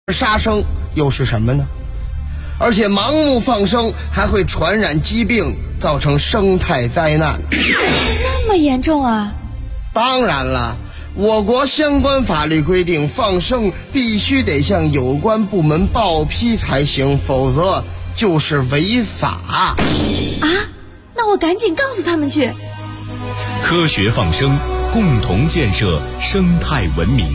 杀生又是什么呢？而且盲目放生还会传染疾病，造成生态灾难。 这么严重啊？ 当然了，我国相关法律规定，放生必须得向有关部门报批才行，否则就是违法。 啊？那我赶紧告诉他们去。 科学放生，共同建设生态文明。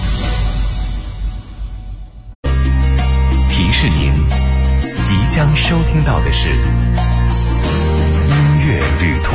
提示您，即将收听到的是音乐旅途。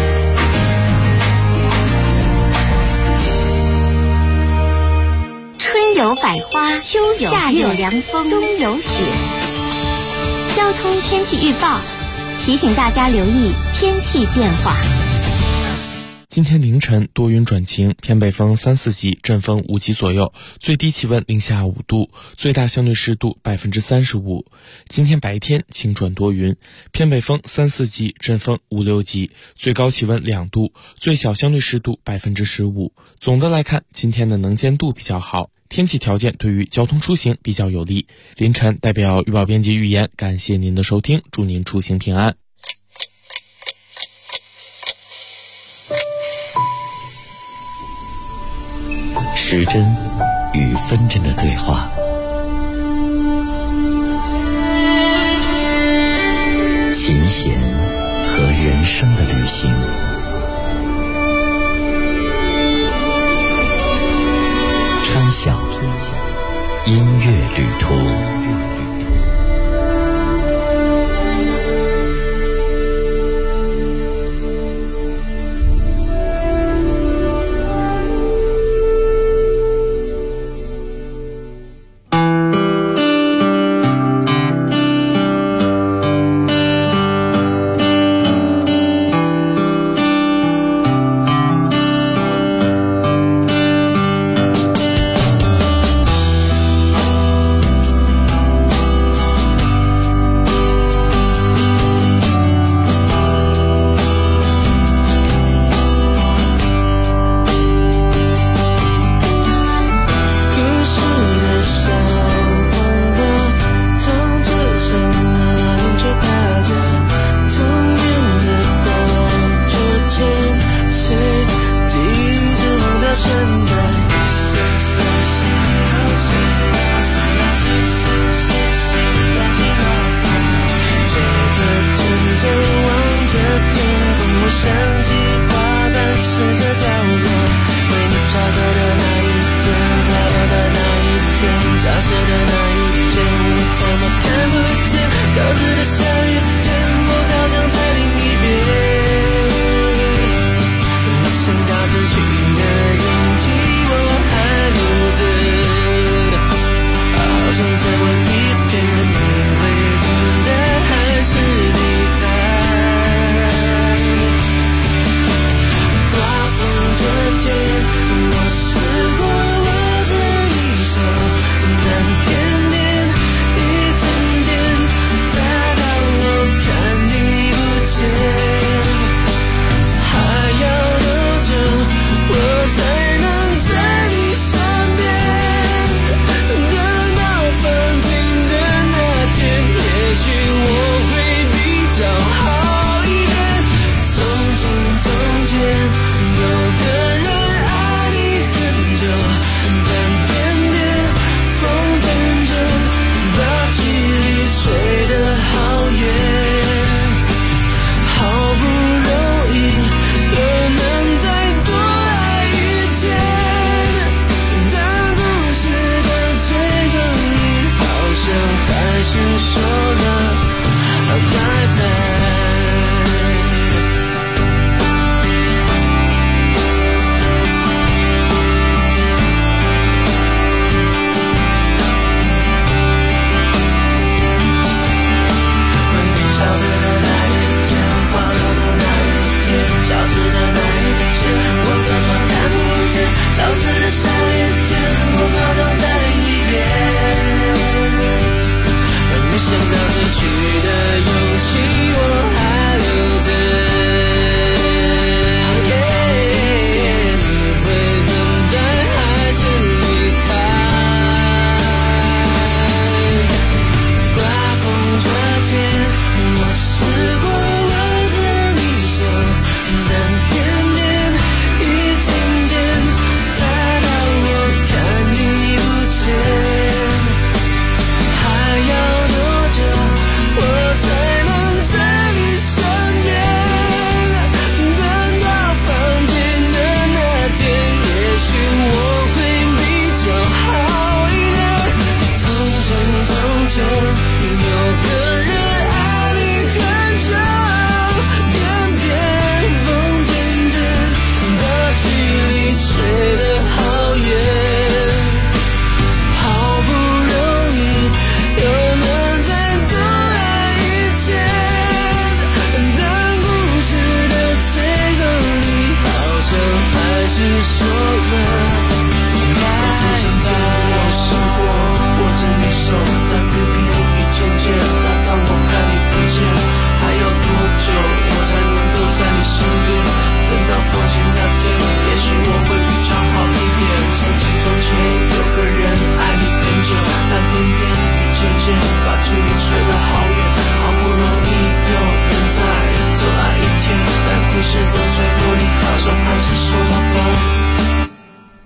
春有百花，秋有夏有凉风，冬有雪。交通天气预报提醒大家留意天气变化。 今天凌晨多云转晴，偏北风3、4级，阵风5级左右，最低气温零下5度，最大相对湿度35%。今天白天晴转多云，偏北风3、4级，阵风5、6级，最高气温2度，最小相对湿度15%。总的来看，今天的能见度比较好，天气条件对于交通出行比较有利。凌晨代表预报编辑预言，感谢您的收听，祝您出行平安。 时针与分针的对话，琴弦和人生的旅行，穿晓音乐旅途。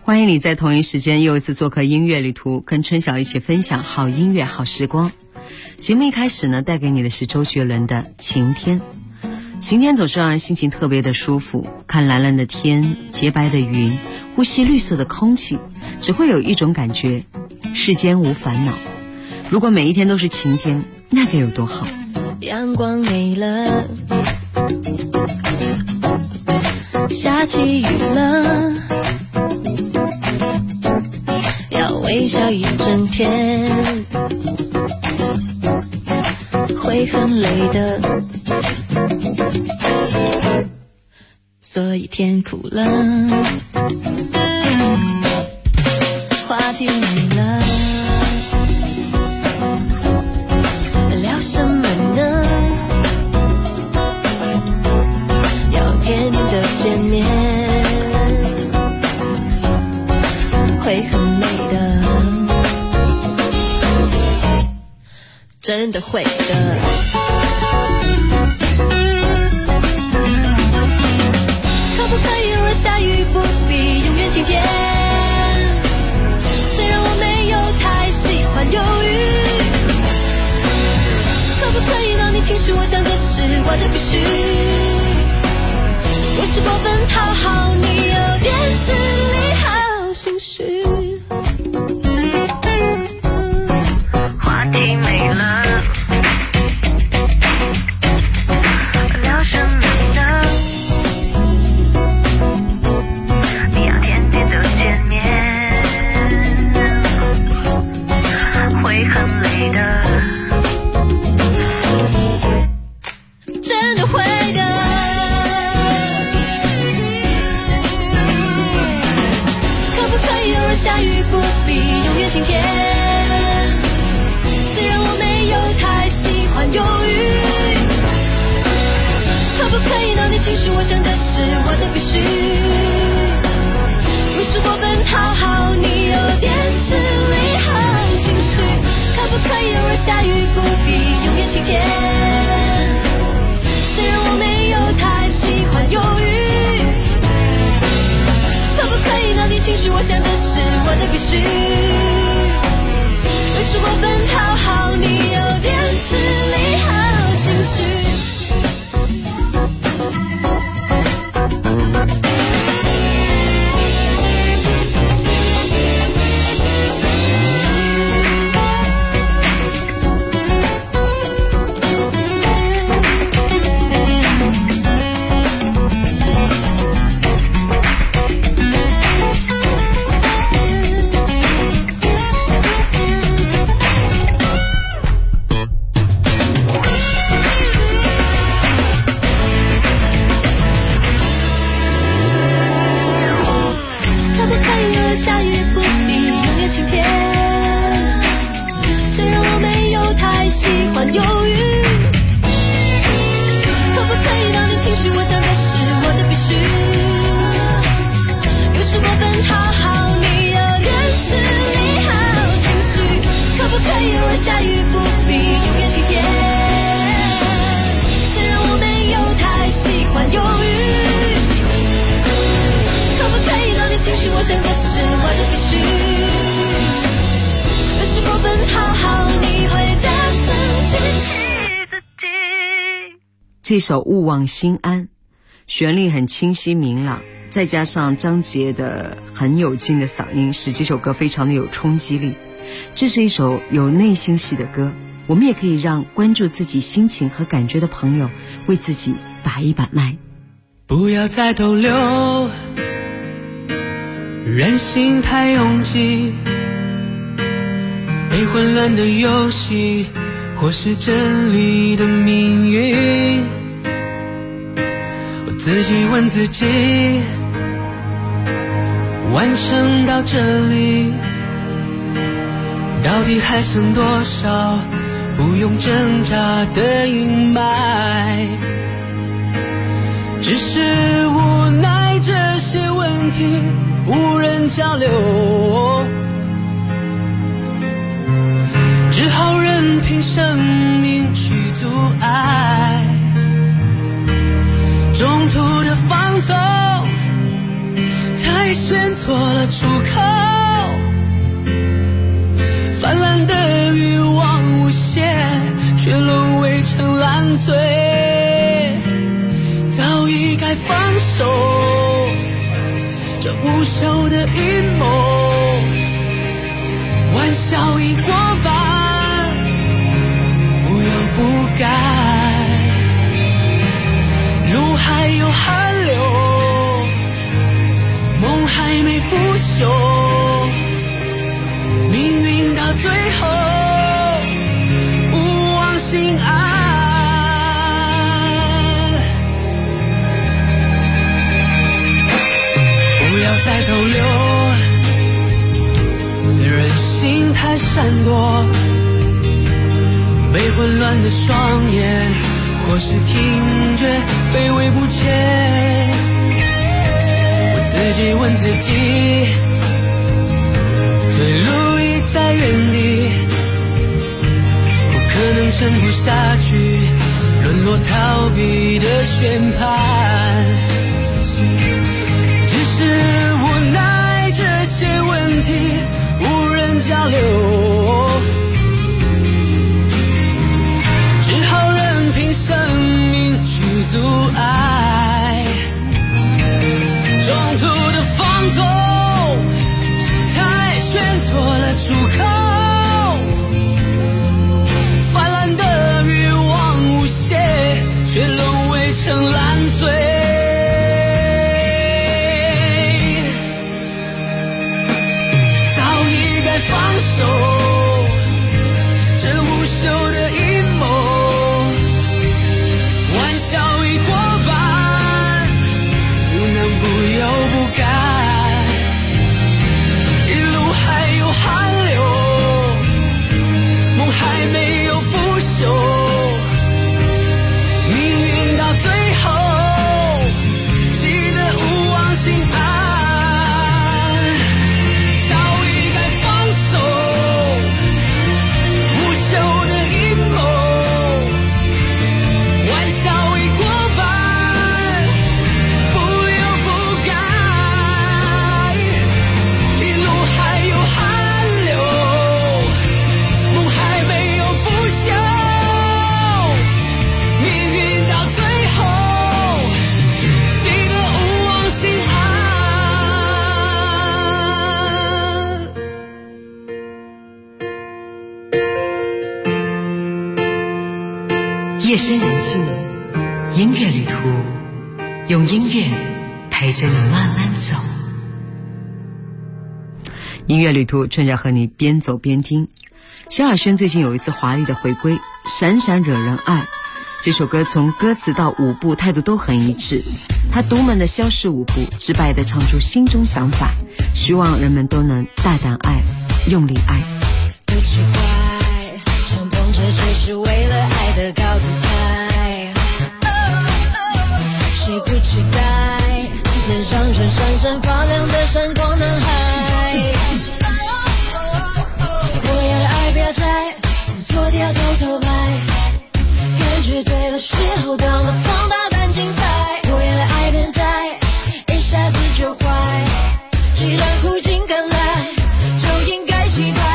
欢迎你在同一时间又一次做客音乐旅途，跟春晓一起分享好音乐好时光。节目一开始呢，带给你的是周杰伦的《晴天》。晴天总是让人心情特别的舒服，看蓝蓝的天，洁白的云，呼吸绿色的空气，只会有一种感觉，世间无烦恼。如果每一天都是晴天，那该有多好。 阳光没了，下起雨了，要微笑一整天，会很累的，所以天哭了，话题没了，聊什么呢？要天天的见面，会很累的，真的会的。可不可以让下雨不必永远晴天？虽然我没有太喜欢忧郁，可不可以让你情绪我想这是我的必须？有时过分讨好你，有点吃力好心虚。话题没了，聊什么呢？你要天天都见面，会很累的，真的会的。可不可以让下雨不必永远晴天？虽然我没有太喜欢忧郁，可不可以让你情绪我想这是我的必须？有时过分讨好你，有点吃力好心虚。可不可以让下雨不必永远晴天？虽然我没有太喜欢忧郁，可不可以让你情绪我想这是我的必须？有时过分讨好你，有点吃力好心虚。 这首《勿忘心安》，旋律很清晰明朗，再加上张杰的很有劲的嗓音，使这首歌非常的有冲击力。这是一首有内心戏的歌，我们也可以让关注自己心情和感觉的朋友为自己把一把脉。 不要再逗留，人心太拥挤，被混乱的游戏或是真理的命运。我自己问自己，完成到这里到底还剩多少不用挣扎的阴霾？只是无奈这些问题无人交流，只好任凭生命去阻碍。中途的放纵才太选错了出口，泛滥的欲望无限，却沦为成烂醉，早已该放手，这无休的阴谋，玩笑已过半，不由不该，路还有寒流，梦还没腐朽，命运到最后不忘心安。不要再逗留，人心太闪躲，被混乱的双眼或是听觉卑微不前。自己问自己，退路已在原地，不可能撑不下去，沦落逃避的宣判。只是无奈这些问题无人交流，只好任凭生命去阻碍。中途的放纵，太选错了出口，泛滥的欲望无限，却沦为成烂醉。早已该放手，这无休的阴谋，玩笑已过半，不能不由不该，一路还有寒流，梦还没有腐朽，命运到最后记得勿忘心安。早已该放手，无休的阴谋，玩笑已过半，不由不该，一路还有寒流，梦还没有腐朽，命运到最后记得勿忘心安。 夜深人静，音乐旅途，用音乐陪着你慢慢走。音乐旅途，春夏和你边走边听。萧亚轩最近有一次华丽的回归，闪闪惹人爱。这首歌从歌词到舞步态度都很一致，他独门的消失舞步，直白地唱出心中想法，希望人们都能大胆爱，用力爱。 不奇怪，敞篷车只是为了爱的高姿态，谁不期待能上传闪闪发亮的闪光男孩？我要的爱不要摘，不做掉偷偷拍，感觉对了时候到了放大胆精彩。我要的爱变窄，一下子就坏，既然苦尽甘来，就应该期待。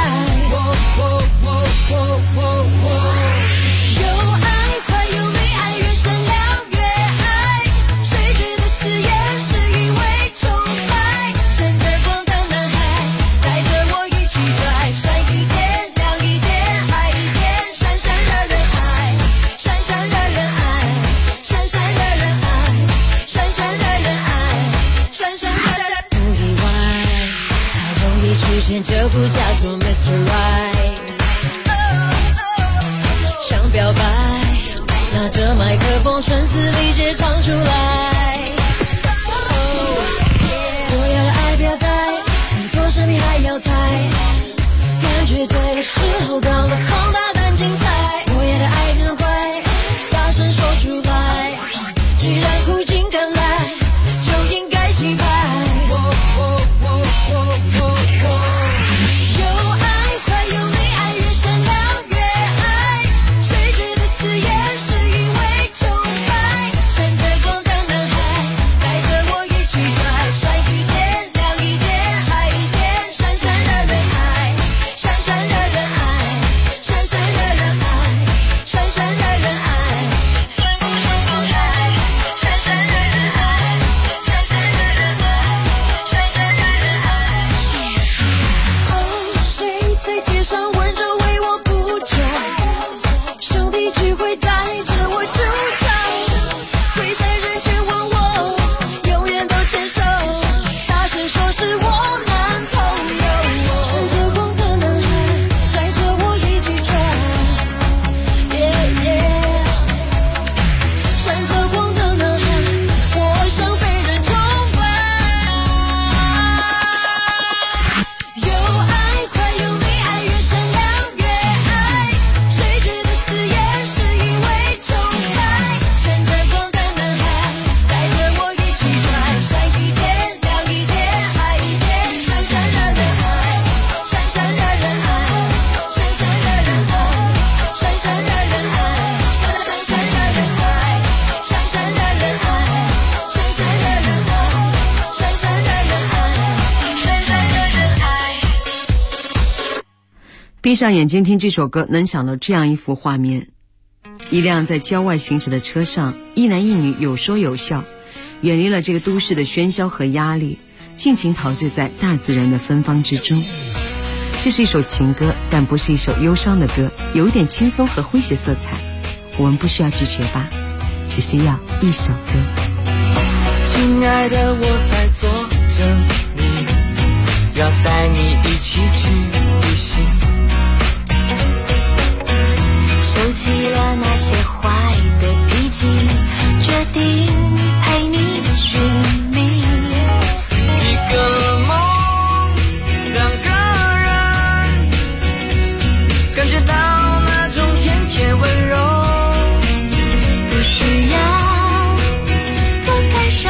有爱快有美，爱越闪亮越爱，谁觉得刺眼是因为崇拜，闪着光的男孩带着我一起拽，闪一天亮一天爱一天，闪闪惹人爱，闪闪惹人爱，闪闪惹人爱，闪闪惹人爱，闪闪惹人爱。不意外，他容易出现，这不叫做 Mr. Right。想表白，拿着麦克风声嘶力竭唱出来。我要的爱不要带，你做生命还要猜，感觉对的时候到了放大胆精彩。我要的爱变得快，大声说出来，既然苦尽甘来，就应该期盼。有爱快有美，爱越闪亮越爱，谁觉得刺眼是因为崇拜，闪着光的男孩带着我一起拽，闪一天亮闭上眼睛听这首歌，能想到这样一幅画面：一辆在郊外行驶的车上，一男一女有说有笑，远离了这个都市的喧嚣和压力，尽情陶醉在大自然的芬芳之中。这是一首情歌，但不是一首忧伤的歌，有一点轻松和诙谐色彩。我们不需要拒绝吧，只需要一首歌。 亲爱的，我在做着你，要带你一起去旅行， 收起了那些坏的脾气，决定陪你寻觅一个梦，两个人，感觉到那种甜甜温柔， 不需要多感受，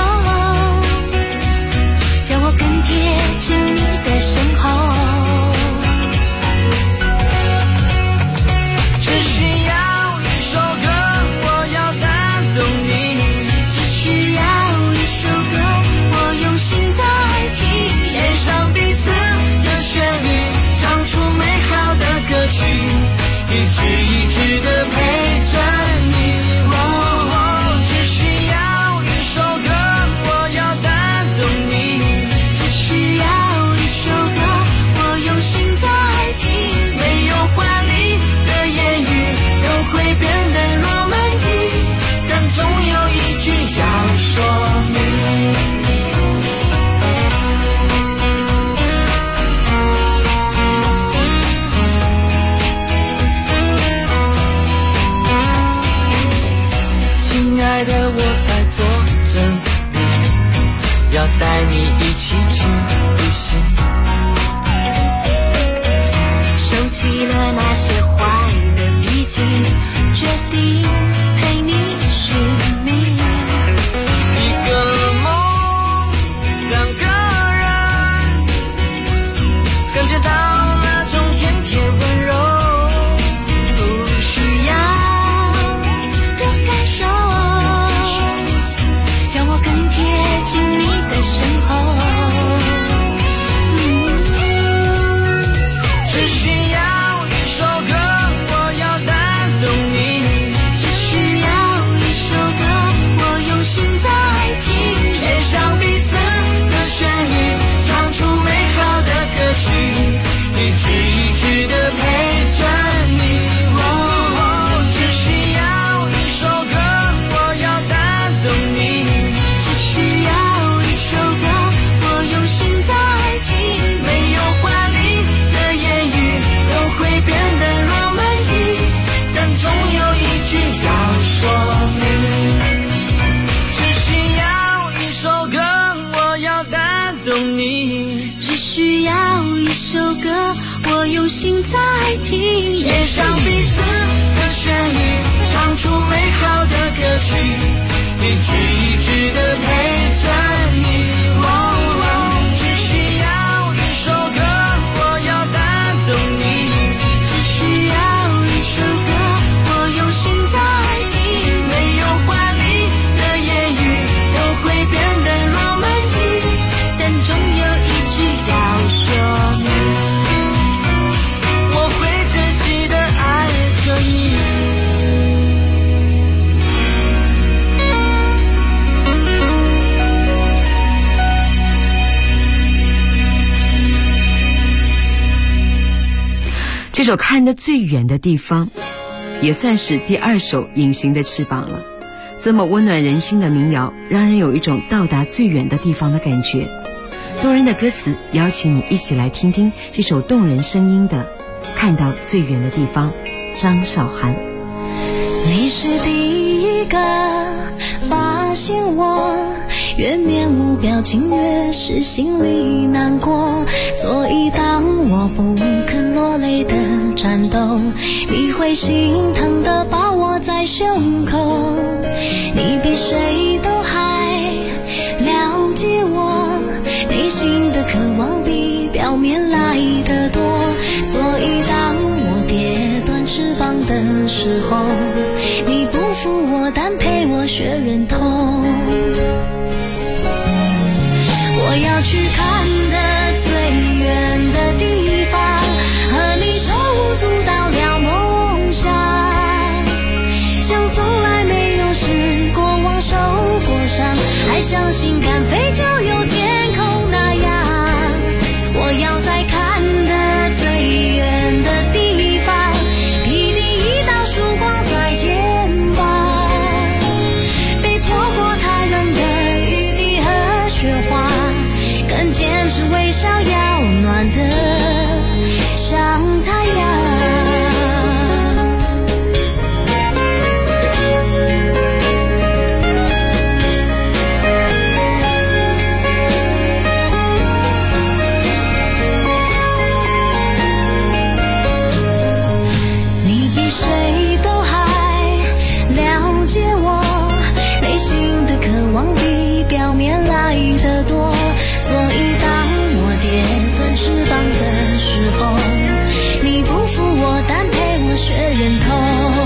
让我更贴近你的身后。 只需要一首歌，我要打动你， 只需要一首歌，我用心在听， 连上彼此的旋律，唱出美好的歌曲，一直一直的陪着你。只需要一首歌，我要打动你， 只需要一首歌，我用心在听， 没有华丽的言语都会变得romantic，但总有一句要说明。亲爱的，我在做着你，要带你一起去旅行， 收起了那些坏的脾气，决定陪你寻觅一个梦，两个人，感觉到那种甜甜温柔， 不需要多感受，让我更贴近你的身后。 只需要一首歌，我要打动你， 只需要一首歌，我用心在听， 连上彼此的旋律，唱出美好的歌曲，一直一直的陪着你。只需要一首歌，我要打动你， 只需要一首歌，我用心在听， 没有华丽的言语都会变得romantic，但总有一句要说明。只需要一首歌，我要打动你， 只需要一首歌，我用心在听， 连上彼此的旋律，唱出美好的歌曲，一直一直的陪着你。只需要一首歌，我要打动你， 只需要一首歌，我用心在听， 没有华丽的言语都会变得romantic，但总有一句要说明。 我会珍惜的爱着你。 这首看得最远的地方，也算是第二首《隐形的翅膀》了。这么温暖人心的民谣，让人有一种到达最远的地方的感觉。动人的歌词，邀请你一起来听听这首动人声音的《看到最远的地方》，张韶涵。 你是第一个发现我，越面无表情越是心里难过，所以当我不肯落泪的战斗，你会心疼的把我在胸口。你比谁都还了解我内心的渴望，比表面来得多，所以当我跌断翅膀的时候，你不负我，但陪我学忍痛。我要去看的最远的地方，和你手像心肝飞就有天空那样，我要在看得最远的地方，披第一道曙光在肩膀，被泼过太冷的雨滴和雪花，更坚持微笑要暖得像太阳。表面来得多，所以当我跌断翅膀的时候，你不负我，但陪我学忍痛。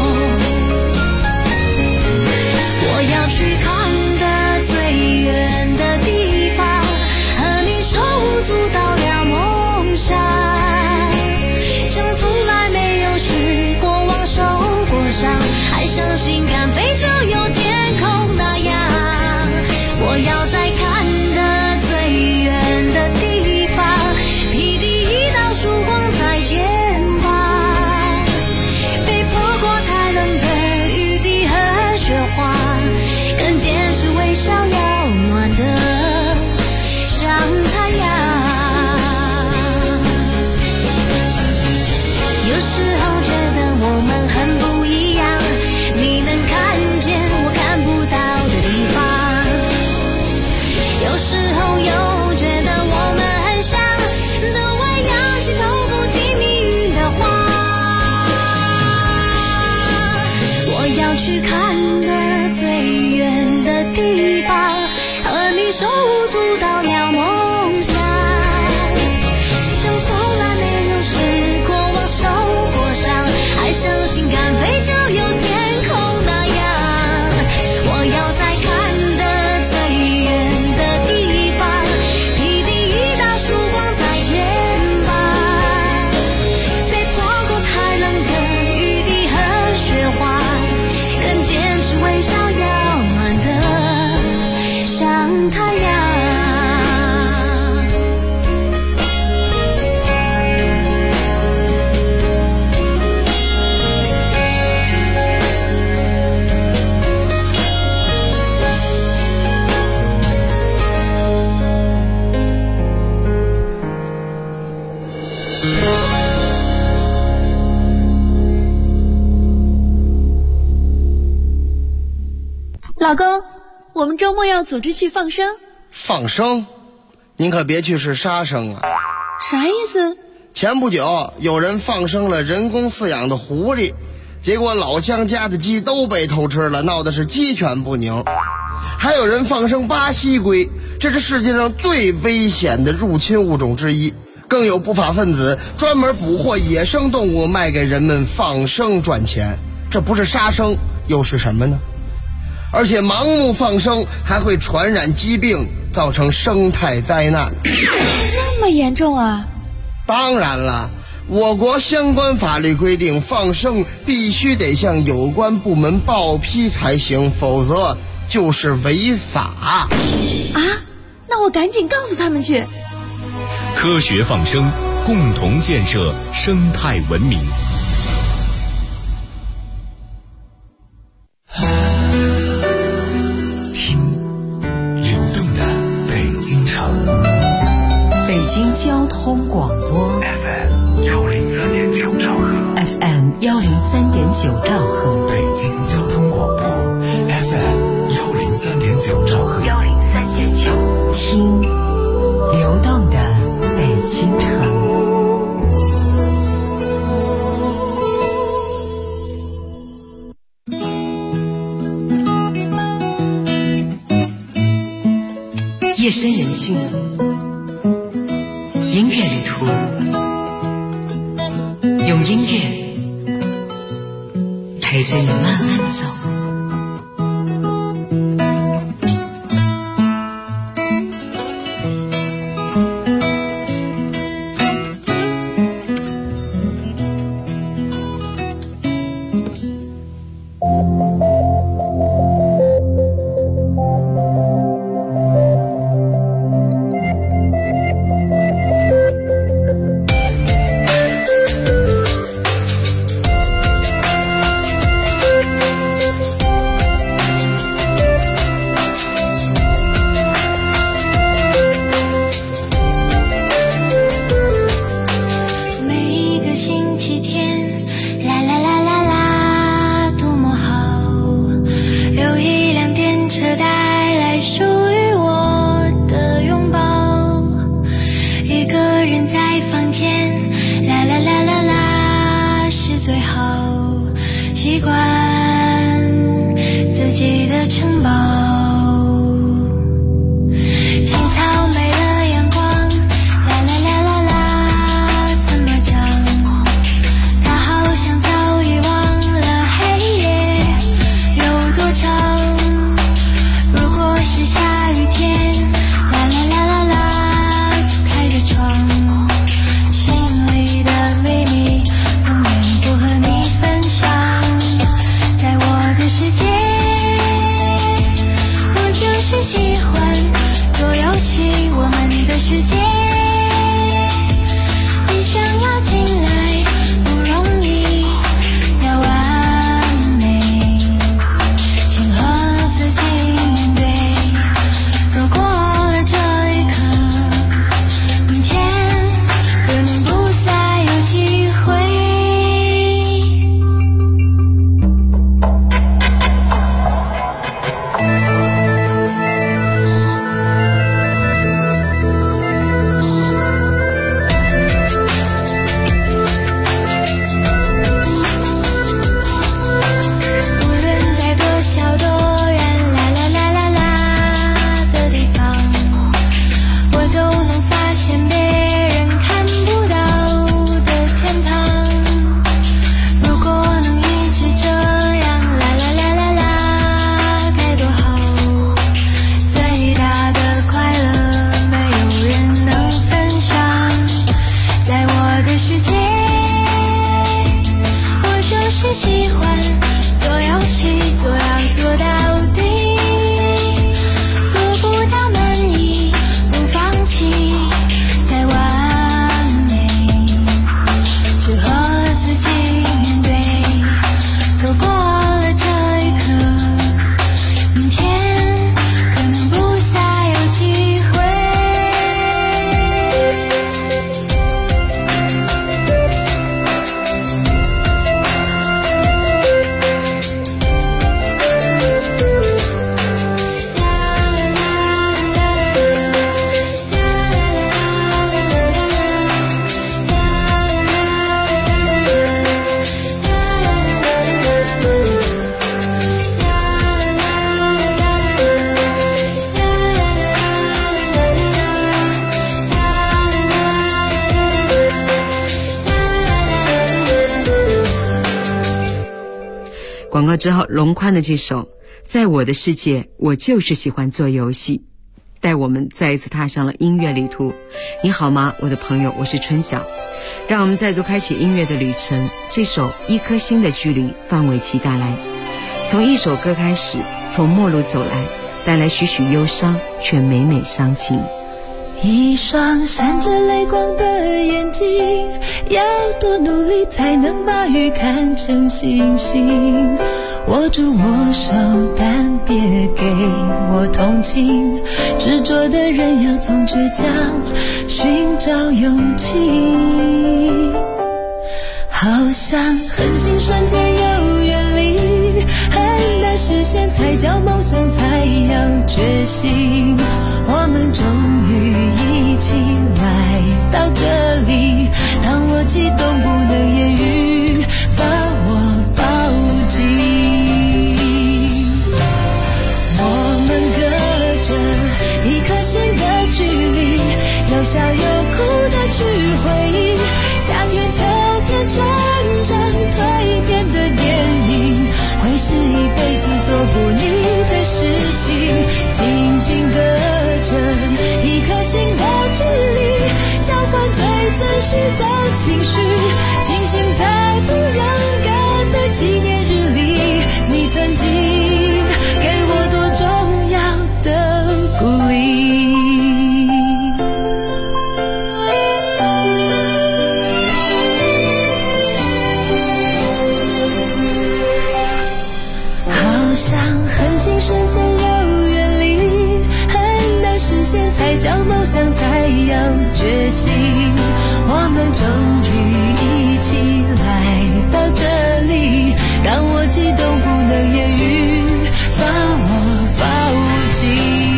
我要去看得最远的地方，和你手舞足蹈了梦想，像从来没有失过望受过伤，还相信敢飞就有天空那样。我要在看得最远的地方，披第一道曙光在肩膀，被泼过太冷的雨滴和雪花，更坚持微笑要暖得像太阳。有时候觉得我们很不一样，你能看见我看不到的地方，有时候又觉得我们很像，都爱仰起头不听命运的话。我要去看得最远的地方，和你手舞足蹈了梦想，像从来没有失过望受过伤，还相信敢飞就有天空那样。我要在看得最远的地方，披第一道曙光在肩膀，被泼过太冷的雨滴和雪花，更坚持微笑要暖得像太阳。 老公，我们周末要组织去放生。 放生？您可别去是杀生啊！ 啥意思？ 前不久有人放生了人工饲养的狐狸，结果老乡家的鸡都被偷吃了，闹得是鸡犬不宁。还有人放生巴西龟，这是世界上最危险的入侵物种之一。更有不法分子专门捕获野生动物卖给人们放生赚钱，这不是杀生又是什么呢？而且盲目放生还会传染疾病，造成生态灾难。 这么严重啊？ 当然了，我国相关法律规定，放生必须得向有关部门报批才行，否则就是违法。 啊？那我赶紧告诉他们去。 科学放生，共同建设生态文明。 北京交通广播 FM 103.9兆赫 FM 103.9兆赫， 北京交通广播 FM 103.9兆赫 103.9，听流动的北京城。夜深人静，音乐旅途，用音乐陪着你慢慢走。 好，习惯自己的城堡。青草没了阳光，啦啦啦啦啦，怎么讲？它好像早已忘了黑夜有多长。如果是下雨天，啦啦啦啦啦，就开着窗。心里的秘密永远不和你分享。在我的世界，我就是喜欢做游戏，我们的世界，你想要进来不容易，要完美，先和自己面对，走过了这一刻，明天可能不再有机会。无论在多小多远，啦啦啦啦啦的地方，我都能发现别人看不到的天堂。如果能一直这样，啦啦啦啦啦，该多好！最大的快乐没有人能分享。在我的世界，我就是喜欢做游戏，做要做到底，做不到满意不放弃，太完美，只和自己面对，走过了这一刻，明天可能不再有机会。 广告之后，龙宽的这首《在我的世界，我就是喜欢做游戏》，带我们再一次踏上了音乐旅途。你好吗，我的朋友，我是春晓。让我们再度开启音乐的旅程。这首《一颗心的距离》，范玮琪带来。从一首歌开始，从末路走来，带来许许忧伤，却每每伤情。 一双闪着泪光的眼睛，要多努力才能把雨看成星星。握住我手，但别给我同情。执着的人要从倔强寻找勇气。好像很近瞬间又远离，很难实现才叫梦想，才要决心。我们终于一起来到这里，当我激动不能言语，把我抱紧。我们隔着一颗心的距离，有笑有哭的去回忆，夏天秋天成长蜕变的电影，会是一辈子做不腻的事情。紧紧隔着一颗心的距离，交换最真实的情绪，庆幸在不让感的纪念日里，你曾经给我多重要的鼓励。好像很近瞬间又远离，很难实现才叫梦想，才要决心。我们终于一起来到这里，让我激动不能言语，把我抱紧。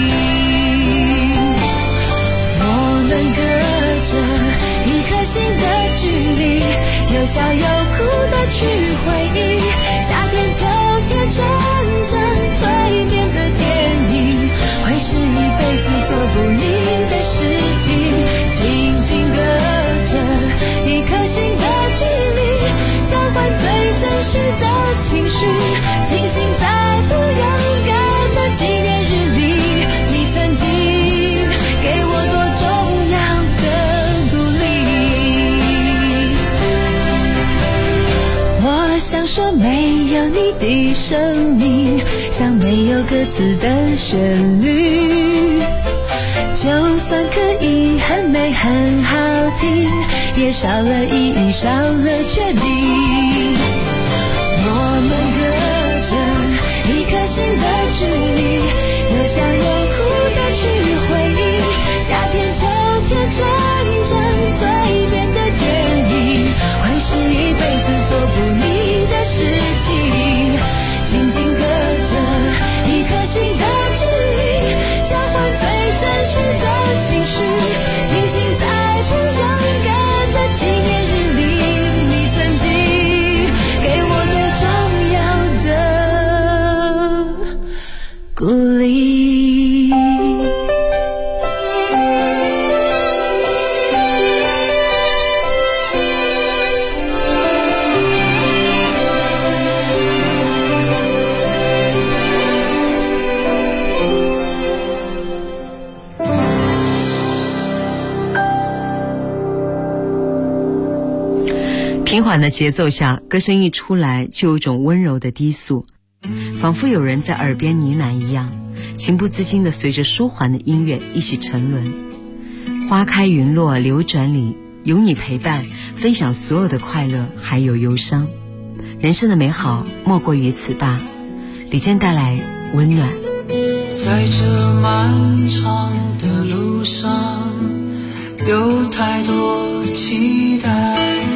我们隔着一颗心的距离，有笑有哭的去实的情绪，庆幸在不勇敢的纪念日里，你曾经给我多重要的鼓励。我想说，没有你的生命，像没有歌词的旋律，就算可以很美很好听，也少了意义，少了决定。我们隔着一颗心的距离，有笑有哭的去回忆，夏天秋天成长蜕变的电影，会是一辈子做不腻的事情。紧紧隔着一颗心的距离，交换最真实的情绪，庆幸在不勇敢的纪念日里，你曾经给我多重要的鼓励。 平缓的节奏下，歌声一出来就有种温柔的低诉，仿佛有人在耳边呢喃一样，情不自禁地随着舒缓的音乐一起沉沦。花开云落流转里，有你陪伴，分享所有的快乐还有忧伤。人生的美好莫过于此吧。李健带来温暖。 在这漫长的路上，有太多期待，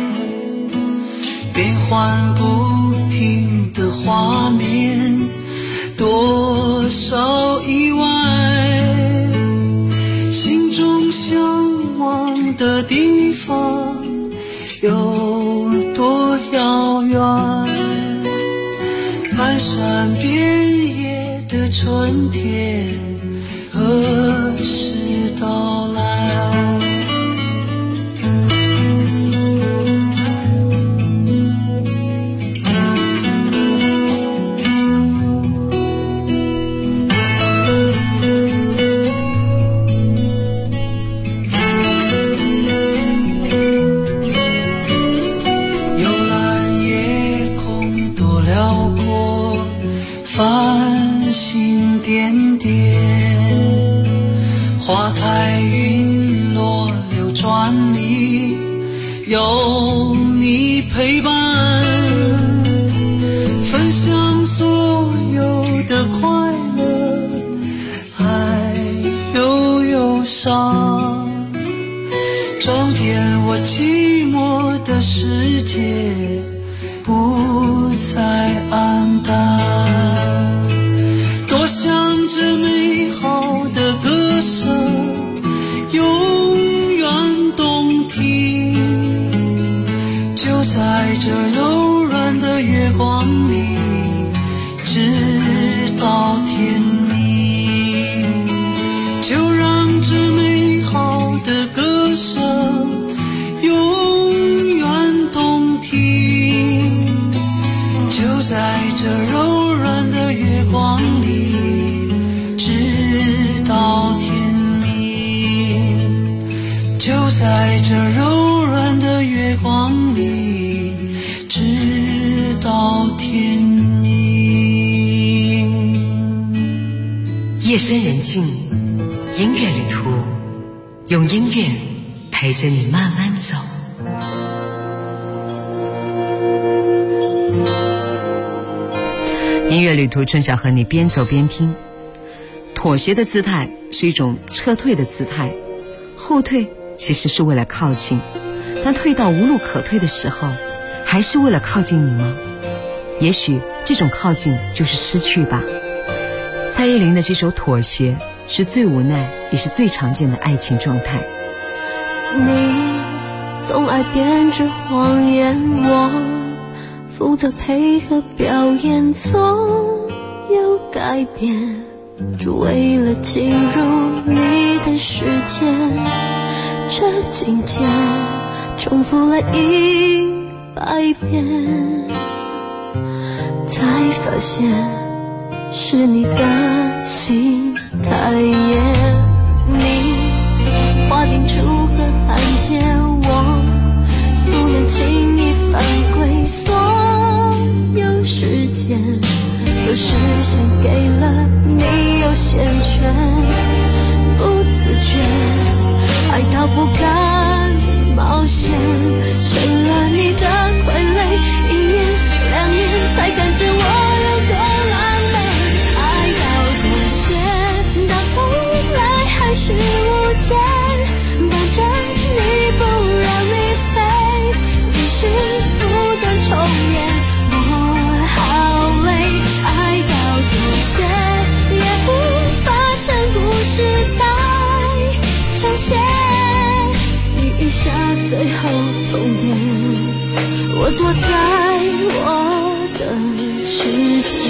变幻不停的画面，多少意外，心中向往的地方有多遥远，漫山遍野的春天何时到来？花开云落流转里，有你陪伴，分享所有的快乐还有忧伤，装点我寂寞的世界不再黯淡，多想这美好的歌声永远动听，就在这柔软的月光里，直到天明，就让这美好的歌声永远动听，就在这柔软的月光里，直到天明，就在这柔软的月光里，直到天明。 夜深人静，音乐旅途，用音乐陪着你慢慢走。音乐旅途，春晓和你边走边听。妥协的姿态是一种撤退的姿态，后退其实是为了靠近，但退到无路可退的时候，还是为了靠近你吗？也许这种靠近就是失去吧。蔡依林的这首《妥协》是最无奈也是最常见的爱情状态。 你总爱编织谎言，我负责配合表演，总有改变，只为了进入你的世界。这情节重复了100遍， 发现是你的心太野，你划定出河汉界，我不能轻易犯规，所有时间都是先给了你优先权，不自觉爱到不敢冒险，成了你的傀儡，一年两年才感觉我有多狼狈，爱到妥协，到头来还是无解，绑着你不让你飞，历史不断重演，我好累，爱到妥协也无法将故事再重写，你一下最后痛点，我躲在我的世界。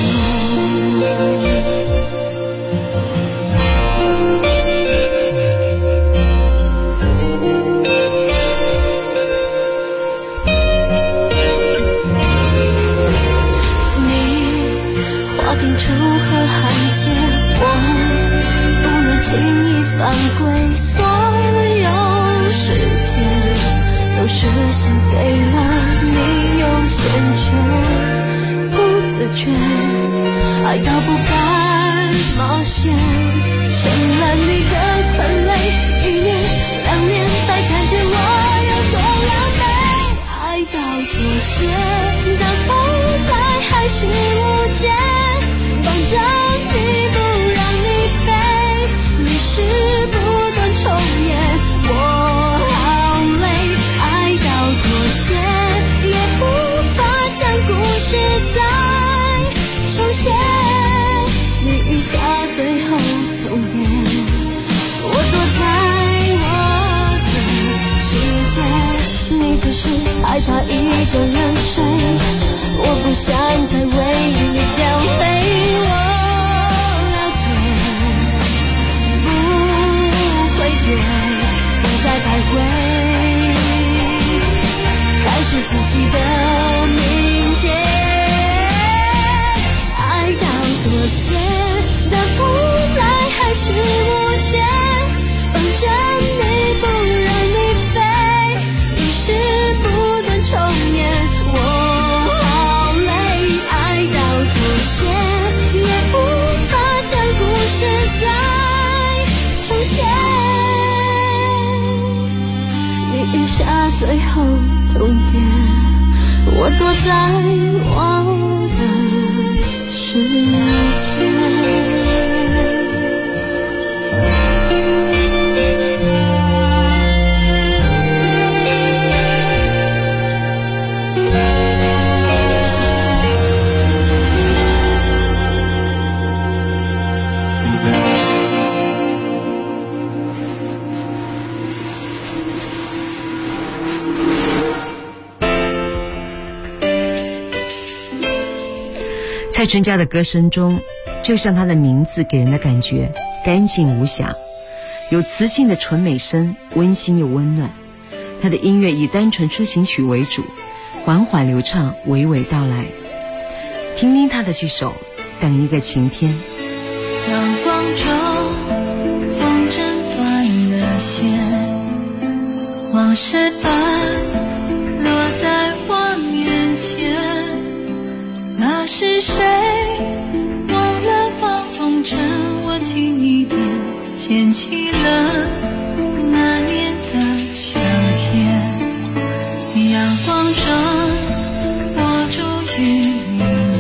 定出河汉界，我不能轻易犯规，所有时间都是先给了你优先权，不自觉爱到不敢冒险，成了你的傀儡，一年两年才看见我有多狼狈，爱到妥协，到头来还是无解，绑着你不让你飞，历史不断重演，我好累，爱到妥协也无法将故事再重写，你一下最后痛点，我躲在我的世界，你只是害怕一个人睡，我不想再为你掉泪，我了解不会变，不再徘徊，开始自己的明天，爱到妥协，到头来还是无解，绑着你不让你飞，历史不断重演，我好累，爱到妥协也无法将故事再重写，你余下最后痛点，我躲在我的世界。 蔡淳佳的歌声中，就像她的名字给人的感觉，干净无瑕，有磁性的纯美声，温馨又温暖。她的音乐以单纯抒情曲为主，缓缓流畅，娓娓道来。听听她的这首《等一个晴天》。 阳光中，风筝断了线，往事般落在我面前。那是谁忘了放风筝？我轻一点牵起了那年的秋天。阳光中，我住于里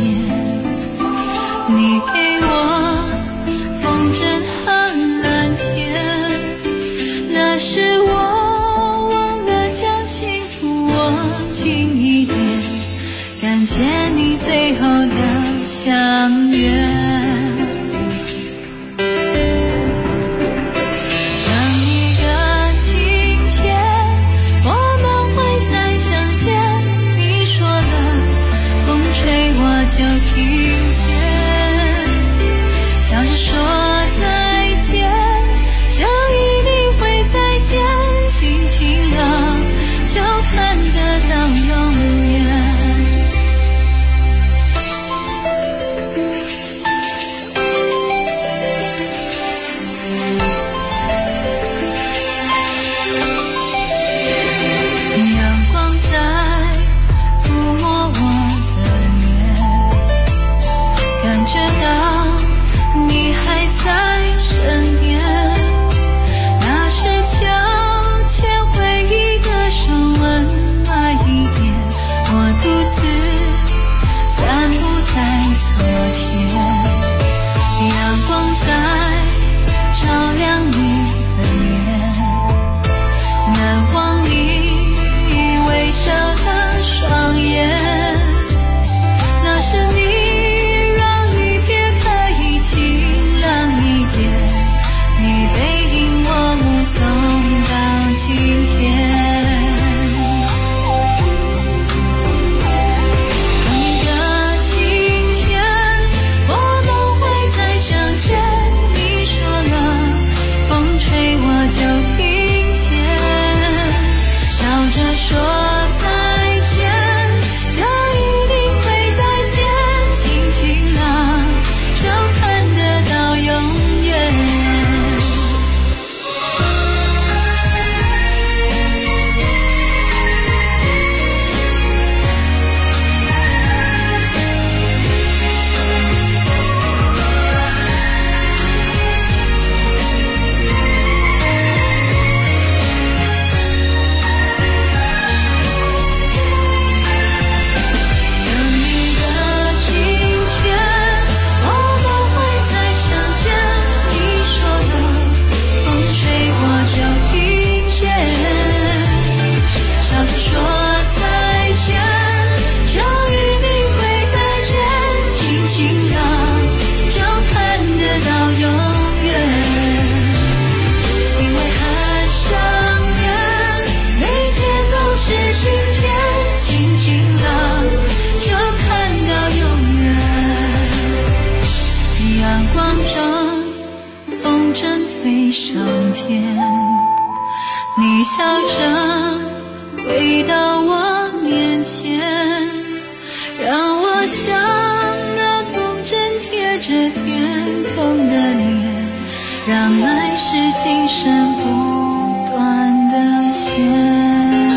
面，你给我风筝和蓝天。那是我忘了将幸福握紧一点，感谢你最后的相约。就听见，像是说再见，就一定会再见。心晴朗，就看得到永远。 感觉到你还在身边，那是悄牵回忆的手温暖一点，我独自散步在昨天，阳光在照亮你的脸，难忘你微笑的双眼，那是你让你别可以清亮一点，你背影我目送到今天。说再见，就一定会再见，轻轻啊，就看得到永远。上天，你笑着回到我面前，让我像那风筝贴着天空的脸，让来世今生不断的线。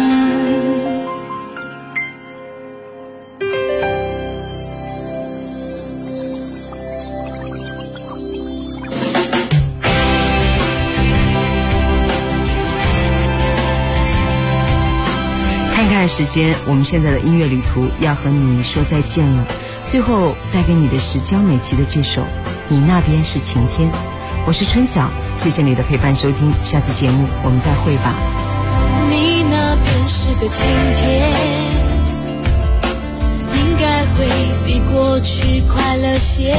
看看时间，我们现在的音乐旅途要和你说再见了。最后带给你的是焦美琪的这首《你那边是晴天》。我是春晓，谢谢你的陪伴收听，下次节目我们再会吧。 你那边是个晴天，应该会比过去快乐些。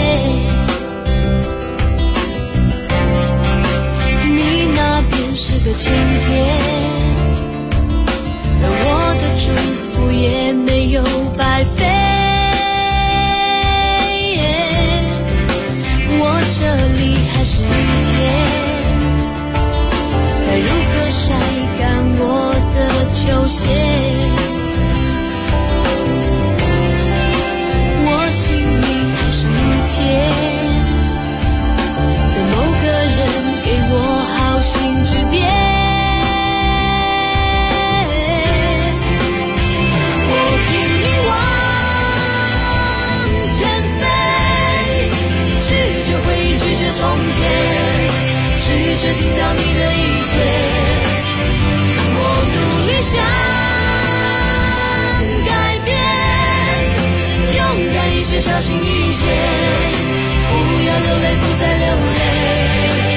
你那边是个晴天，而我的祝福也没有白费。我这里还是雨天，该如何晒干我的球鞋？我心里还是雨天，等某个人给我好心指点。从前，拒绝听到你的一切，我努力想改变，勇敢一些，小心一些，不要流泪，不再流泪。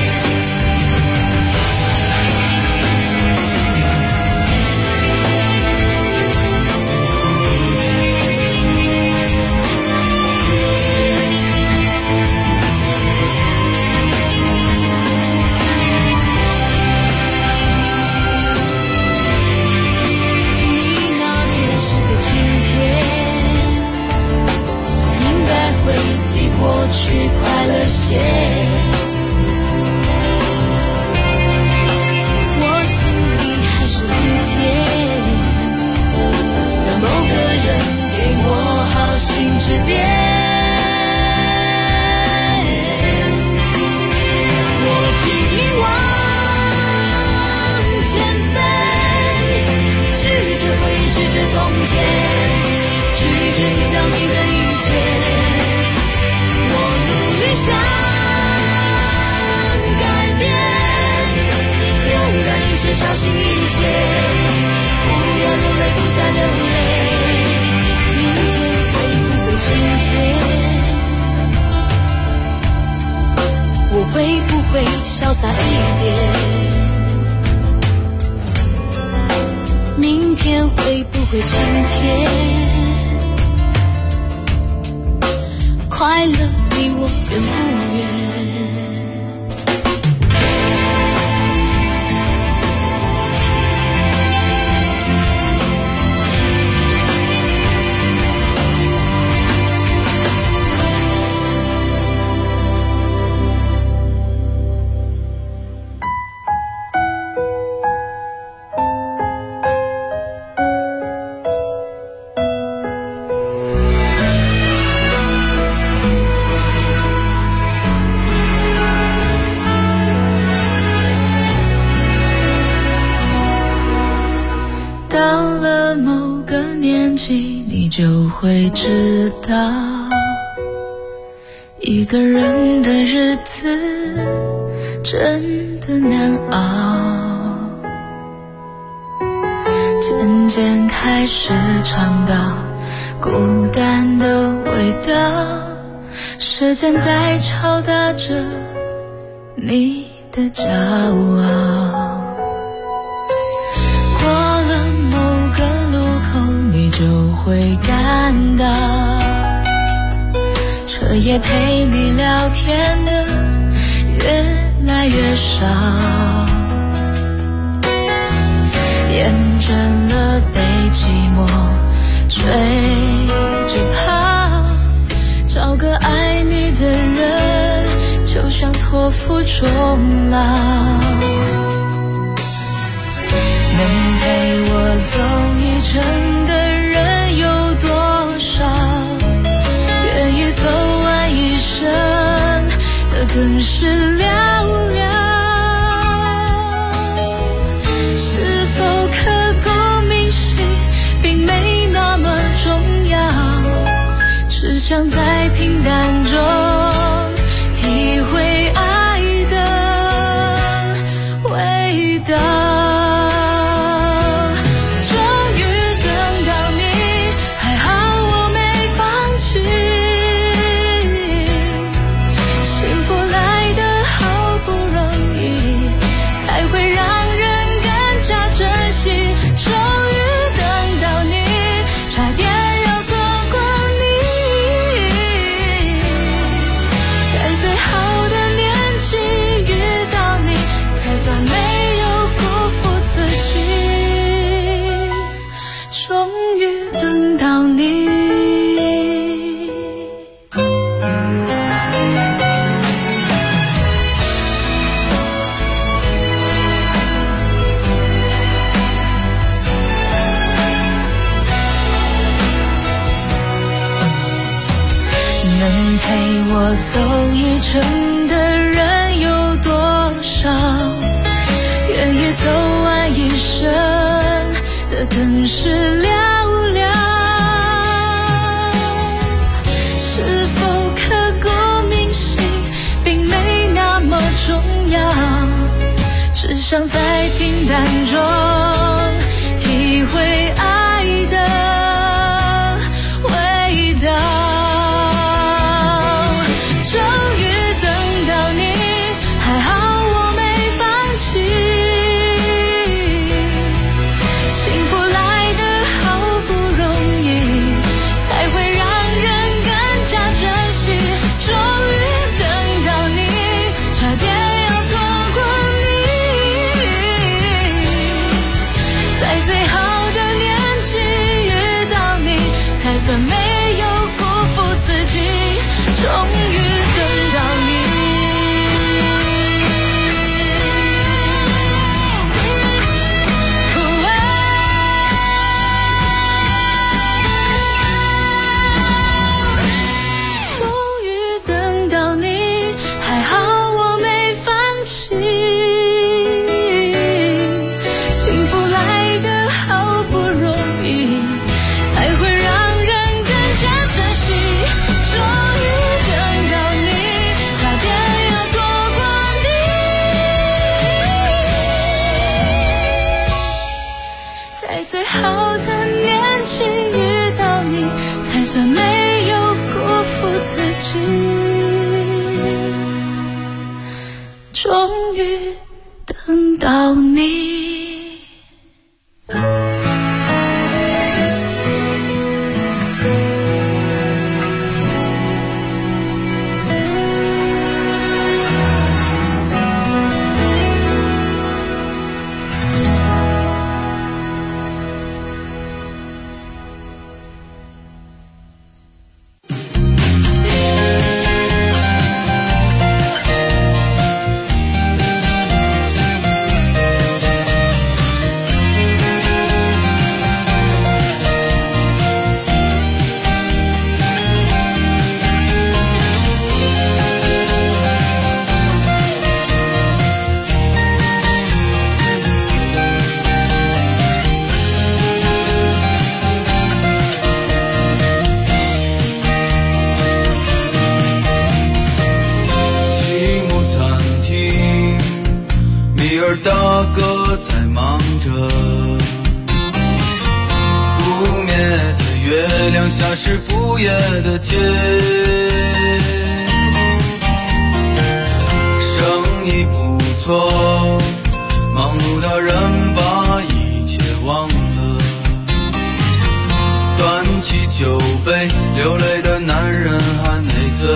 过去快乐些，我心里还是雨天，让某个人给我好心指点。我拼命往前飞，拒绝回忆，拒绝从前，拒绝听到你的一切。 会潇洒一点？明天会不会晴天？快乐离我远不远？到了某个年纪，你就会知道，一个人的日子真的难熬。渐渐开始尝到孤单的味道，时间在敲打着你的骄傲。就会感到，彻夜陪你聊天的越来越少，厌倦了被寂寞追着跑，找个爱你的人就像托付终老。能陪我走一程的人有多少？愿意走完一生的更是寥寥。是否刻骨铭心并没那么重要，只想在平淡中体会爱的味道。走一程的人有多少？愿意走完一生的更是寥寥。是否刻骨铭心并没那么重要，只想在平淡中体会爱的味道。最好的年纪遇到你，才算没有辜负自己。终终于等到你。 大哥在忙着，不灭的月亮下是不夜的街，生意不错，忙碌的人把一切忘了，端起酒杯，流泪的男人还没醉。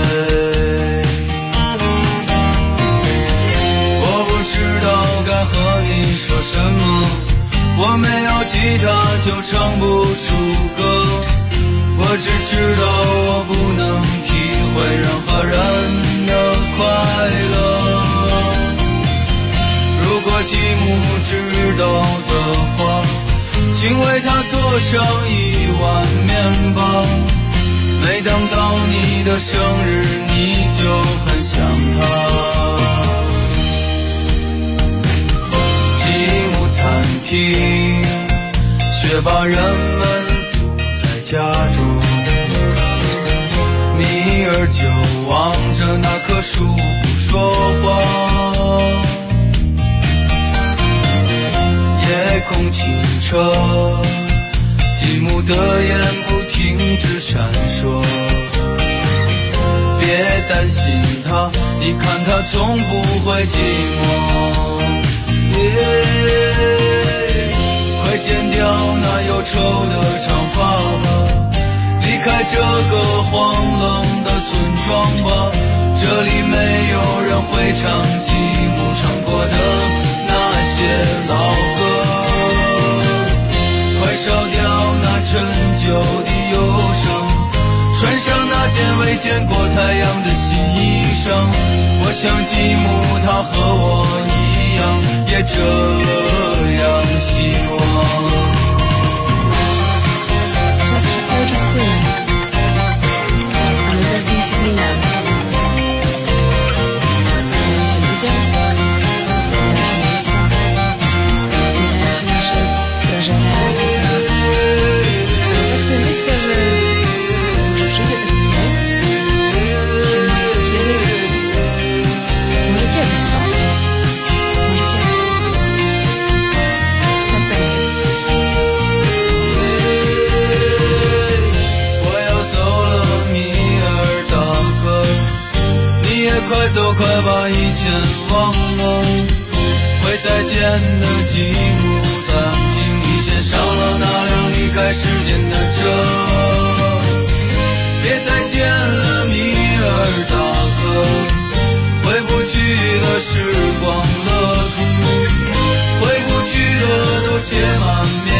不知道该和你说什么，我没有吉他就唱不出歌，我只知道我不能体会任何人的快乐。如果继母知道的话，请为她做上一碗面包，每当到你的生日你就很想她。餐厅，却把人们堵在家中。米儿就望着那棵树不说话。夜空清澈，继母的眼不停止闪烁。别担心她，你看她从不会寂寞。快剪掉那忧愁的长发吧，离开这个荒冷的村庄吧，这里没有人会唱继母唱过的那些老歌。快烧掉那陈旧的忧伤，穿上那件未见过太阳的新衣裳。我想继母她和我一样，也这样希望。快走，快把以前忘了。会再见的继母，曾经你献上了那辆离开时间的车。别再见了，米尔大哥，回不去的时光乐土，回不去的都写满面。